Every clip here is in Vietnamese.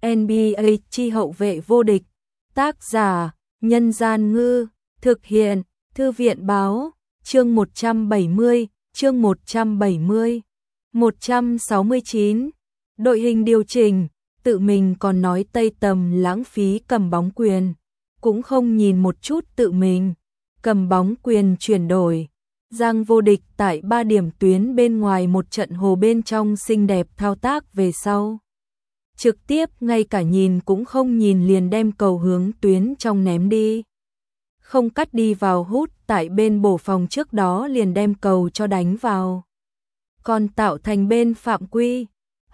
NBA chi hậu vệ vô địch. Tác giả: Nhân Gian Ngư. Thực hiện: Thư viện Báo. Chương 170, chương 170. 169. Đội hình điều chỉnh, tự mình còn nói Tây Tầm lãng phí cầm bóng quyền, cũng không nhìn một chút tự mình cầm bóng quyền chuyển đổi. Giang Vô Địch tại 3 điểm tuyến bên ngoài một trận hồ bên trong xinh đẹp thao tác về sau. Trực tiếp ngay cả nhìn cũng không nhìn liền đem cầu hướng tuyến trong ném đi. Không cắt đi vào hút tại bên bổ phòng trước đó liền đem cầu cho đánh vào. Còn tạo thành bên phạm quy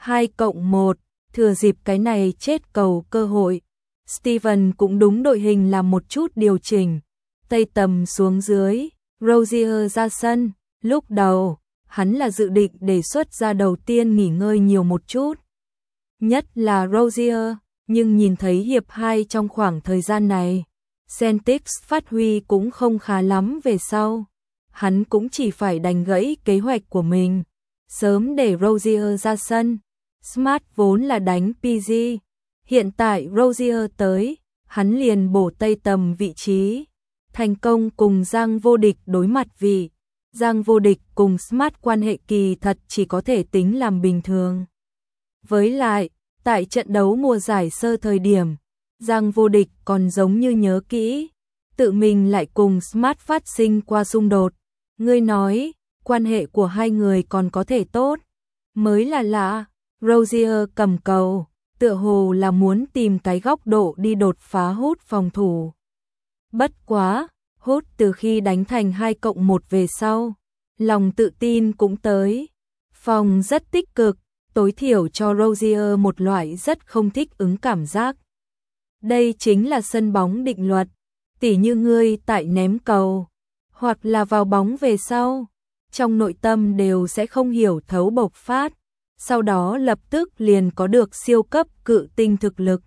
2+1, thừa dịp cái này chết cầu cơ hội. Steven cũng đúng đội hình làm một chút điều chỉnh. Tây Tầm xuống dưới, Rozier ra sân. Lúc đầu, hắn là dự định đề xuất ra đầu tiên nghỉ ngơi nhiều một chút. Nhất là Rozier, nhưng nhìn thấy hiệp 2 trong khoảng thời gian này, Celtics phát huy cũng không khá lắm về sau. Hắn cũng chỉ phải đành gãy kế hoạch của mình, sớm để Rozier ra sân. Smart vốn là đánh PG, hiện tại Rozier tới, hắn liền bổ Tây Tầm vị trí. Thành công cùng Giang Vô Địch đối mặt vì Giang Vô Địch cùng Smart quan hệ kỳ thật chỉ có thể tính làm bình thường. Với lại, tại trận đấu mùa giải sơ thời điểm, Giang Vô Địch còn giống như nhớ kỹ, tự mình lại cùng Smart phát sinh qua xung đột. Ngươi nói, quan hệ của hai người còn có thể tốt, mới là lạ. Rozier cầm cầu, tựa hồ là muốn tìm cái góc độ đi đột phá hút phòng thủ. Bất quá, hút từ khi đánh thành 2+1 về sau, lòng tự tin cũng tới. Phòng rất tích cực, tối thiểu cho Rozier một loại rất không thích ứng cảm giác. Đây chính là sân bóng định luật, tỉ như ngươi tại ném cầu, hoặc là vào bóng về sau, trong nội tâm đều sẽ không hiểu thấu bộc phát, sau đó lập tức liền có được siêu cấp cự tinh thực lực.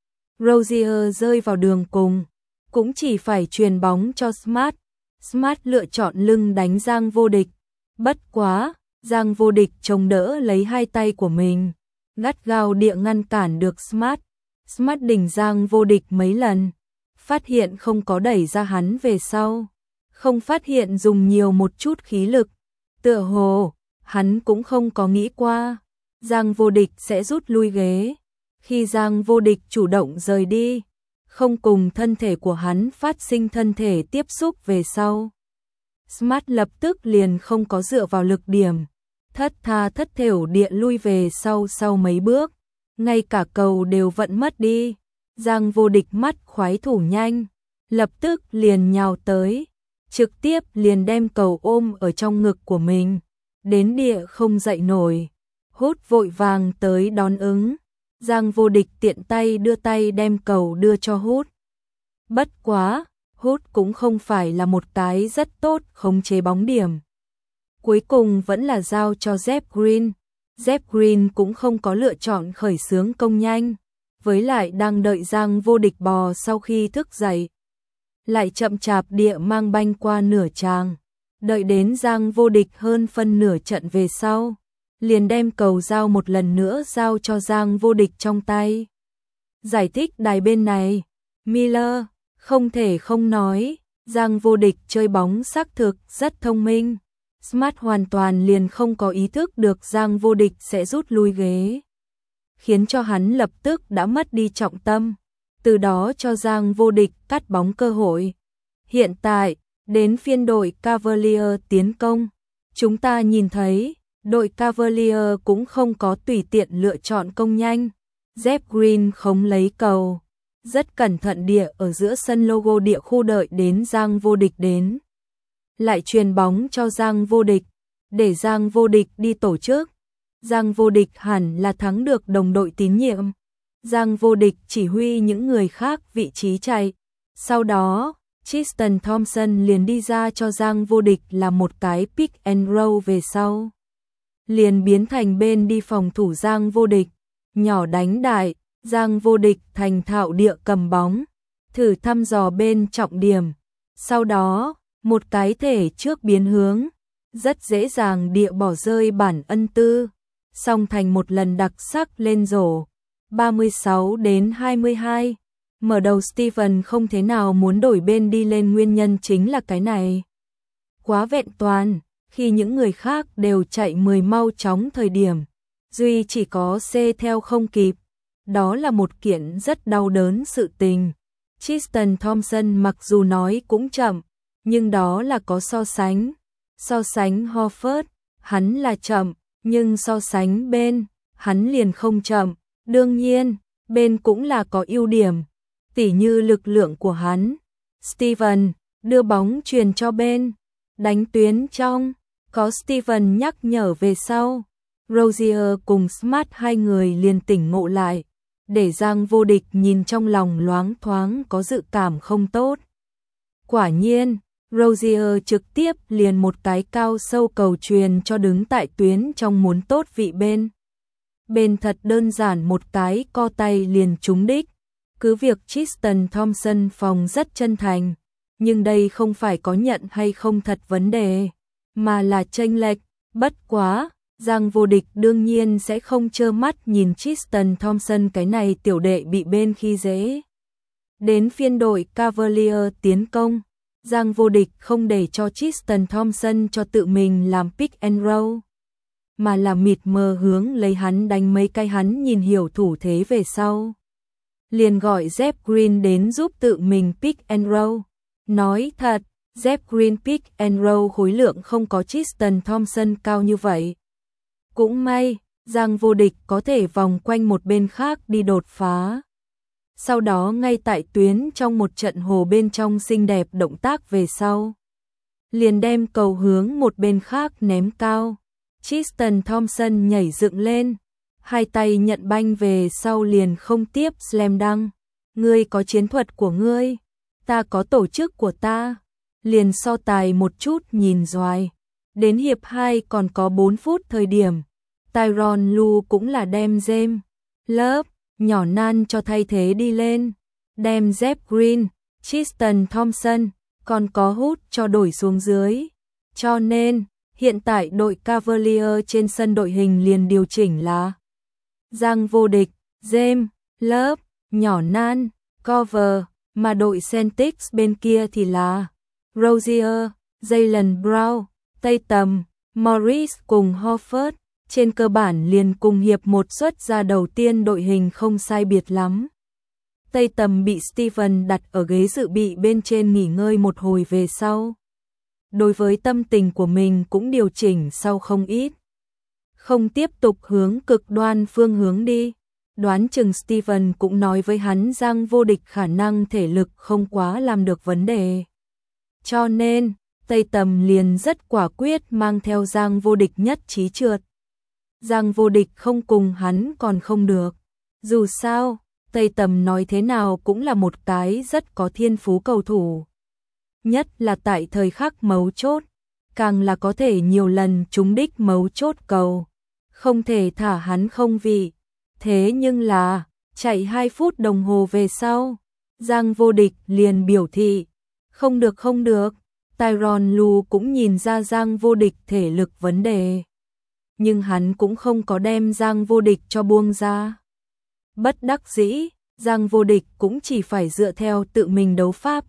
Rozier rơi vào đường cùng, cũng chỉ phải truyền bóng cho Smart. Smart lựa chọn lưng đánh Giang Vô Địch. Bất quá, Giang Vô Địch chống đỡ lấy hai tay của mình, gắt gao địa ngăn cản được Smart. Smart đỉnh Giang Vô Địch mấy lần, phát hiện không có đẩy ra hắn về sau, không phát hiện dùng nhiều một chút khí lực. Tựa hồ, hắn cũng không có nghĩ qua Giang Vô Địch sẽ rút lui ghế. Khi Giang Vô Địch chủ động rời đi, không cùng thân thể của hắn phát sinh thân thể tiếp xúc về sau, Smart lập tức liền không có dựa vào lực điểm, thất tha thất thểu địa lui về sau mấy bước, ngay cả cầu đều vẫn mất đi. Giang Vô Địch mắt khoái thủ nhanh, lập tức liền nhào tới, trực tiếp liền đem cầu ôm ở trong ngực của mình, đến địa không dậy nổi. Hút vội vàng tới đón ứng, Giang Vô Địch tiện tay đưa tay đem cầu đưa cho Hút. Bất quá, Hút cũng không phải là một cái rất tốt khống chế bóng điểm. Cuối cùng vẫn là giao cho Jeff Green. Jeff Green cũng không có lựa chọn khởi xướng công nhanh, với lại đang đợi Giang Vô Địch bò sau khi thức dậy. Lại chậm chạp địa mang banh qua nửa tràng, đợi đến Giang Vô Địch hơn phân nửa trận về sau, liền đem cầu giao một lần nữa giao cho Giang Vô Địch trong tay. Giải thích đài bên này, Miller, không thể không nói, Giang Vô Địch chơi bóng xác thực rất thông minh. Smart hoàn toàn liền không có ý thức được Giang Vô Địch sẽ rút lui ghế, khiến cho hắn lập tức đã mất đi trọng tâm, từ đó cho Giang Vô Địch cắt bóng cơ hội. Hiện tại, đến phiên đội Cavalier tiến công, chúng ta nhìn thấy đội Cavalier cũng không có tùy tiện lựa chọn công nhanh. Jeff Green không lấy cầu, rất cẩn thận địa ở giữa sân logo địa khu đợi đến Giang Vô Địch đến, lại truyền bóng cho Giang Vô Địch, để Giang Vô Địch đi tổ chức. Giang Vô Địch hẳn là thắng được đồng đội tín nhiệm. Giang Vô Địch chỉ huy những người khác vị trí chạy. Sau đó, Tristan Thompson liền đi ra cho Giang Vô Địch là một cái pick and roll về sau, liền biến thành bên đi phòng thủ Giang Vô Địch, nhỏ đánh đại. Giang Vô Địch thành thạo địa cầm bóng, thử thăm dò bên trọng điểm, sau đó một cái thể trước biến hướng, rất dễ dàng địa bỏ rơi bản ân tư, song thành một lần đặc sắc lên rổ. 36-22. Mở đầu Steven không thế nào muốn đổi bên đi lên, nguyên nhân chính là cái này. Quá vẹn toàn, khi những người khác đều chạy 10 mau chóng thời điểm, duy chỉ có C theo không kịp. Đó là một kiện rất đau đớn sự tình. Tristan Thompson mặc dù nói cũng chậm, nhưng đó là có so sánh. So sánh Horford, hắn là chậm, nhưng so sánh Ben, hắn liền không chậm. Đương nhiên, Ben cũng là có ưu điểm, tỉ như lực lượng của hắn. Steven đưa bóng truyền cho Ben, đánh tuyến trong, có Steven nhắc nhở về sau. Rozier cùng Smart hai người liền tỉnh ngộ lại, để Giang Vô Địch nhìn trong lòng loáng thoáng có dự cảm không tốt. Quả nhiên, Rozier trực tiếp liền một cái cao sâu cầu truyền cho đứng tại tuyến trong muốn tốt vị bên. Bên thật đơn giản một cái co tay liền trúng đích. Cứ việc Tristan Thompson phòng rất chân thành, nhưng đây không phải có nhận hay không thật vấn đề, mà là chênh lệch. Bất quá, Giang Vô Địch đương nhiên sẽ không trơ mắt nhìn Tristan Thompson cái này tiểu đệ bị bên khi dễ. Đến phiên đội Cavalier tiến công, Giang Vô Địch không để cho Tristan Thompson cho tự mình làm pick and roll, mà là mịt mờ hướng lấy hắn đánh mấy cái hắn nhìn hiểu thủ thế về sau. Liền gọi Jeff Green đến giúp tự mình pick and roll. Nói thật, Jeff Green pick and roll khối lượng không có Tristan Thompson cao như vậy. Cũng may, Giang Vô Địch có thể vòng quanh một bên khác đi đột phá. Sau đó ngay tại tuyến trong một trận hồ bên trong xinh đẹp động tác về sau, liền đem cầu hướng một bên khác ném cao. Tristan Thompson nhảy dựng lên, hai tay nhận banh về sau liền không tiếp slam dunk. Ngươi có chiến thuật của ngươi, ta có tổ chức của ta. Liền so tài một chút nhìn doài. Đến hiệp 2 còn có 4 phút thời điểm, Tyronn Lue cũng là đem James Love nhỏ nan cho thay thế đi lên, đem Jeff Green, Tristan Thompson, còn có Hút cho đổi xuống dưới. Cho nên, hiện tại đội Cavalier trên sân đội hình liền điều chỉnh là Giang Vô Địch, James Love, nhỏ nan, cover, mà đội Celtics bên kia thì là Rozier, Jaylen Brown, Tatum, Morris cùng Horford. Trên cơ bản liền cùng hiệp một xuất ra đầu tiên đội hình không sai biệt lắm. Tatum bị Steven đặt ở ghế dự bị bên trên nghỉ ngơi một hồi về sau. Đối với tâm tình của mình cũng điều chỉnh sau không ít. Không tiếp tục hướng cực đoan phương hướng đi. Đoán chừng Steven cũng nói với hắn Giang Vô Địch khả năng thể lực không quá làm được vấn đề. Cho nên, Tatum liền rất quả quyết mang theo Giang Vô Địch nhất trí trượt. Giang Vô Địch không cùng hắn còn không được. Dù sao, Tatum nói thế nào cũng là một cái rất có thiên phú cầu thủ. Nhất là tại thời khắc mấu chốt, càng là có thể nhiều lần trúng đích mấu chốt cầu. Không thể thả hắn không vị. Thế nhưng là, chạy 2 phút đồng hồ về sau, Giang Vô Địch liền biểu thị. Không được không được, Tyronn Lue cũng nhìn ra Giang Vô Địch thể lực vấn đề. Nhưng hắn cũng không có đem Giang Vô Địch cho buông ra. Bất đắc dĩ, Giang Vô Địch cũng chỉ phải dựa theo tự mình đấu pháp.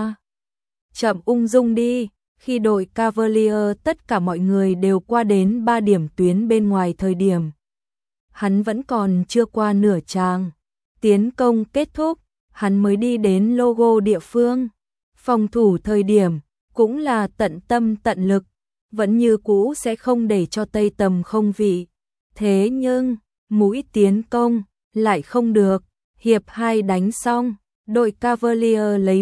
Chậm ung dung đi, khi đội Cavalier tất cả mọi người đều qua đến 3 điểm tuyến bên ngoài thời điểm. Hắn vẫn còn chưa qua nửa tràng. Tiến công kết thúc, hắn mới đi đến logo địa phương. Phòng thủ thời điểm, cũng là tận tâm tận lực. Vẫn như cũ sẽ không để cho Tatum không vị. Thế nhưng, mũi tiến công, lại không được. Hiệp 2 đánh xong, đội Cavalier lấy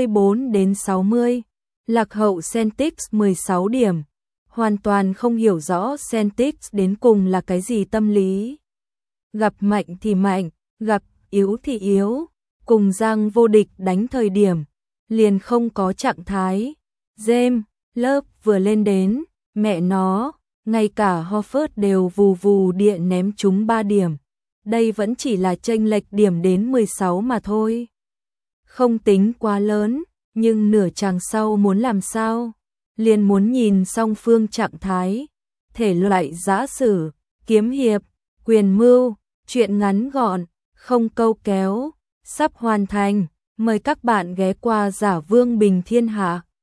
44-60. Lạc hậu Celtics 16 điểm. Hoàn toàn không hiểu rõ Celtics đến cùng là cái gì tâm lý. Gặp mạnh thì mạnh, gặp yếu thì yếu. Cùng Giang Vô Địch đánh thời điểm, liền không có trạng thái. James Love vừa lên đến, mẹ nó, ngay cả Horford đều vù vù địa ném trúng 3 điểm. Đây vẫn chỉ là chênh lệch điểm đến 16 mà thôi. Không tính quá lớn, nhưng nửa chàng sau muốn làm sao? Liền muốn nhìn song phương trạng thái, thể loại giã sử, kiếm hiệp, quyền mưu, chuyện ngắn gọn, không câu kéo, sắp hoàn thành. Mời các bạn ghé qua Giả Vương Bình Thiên Hạ.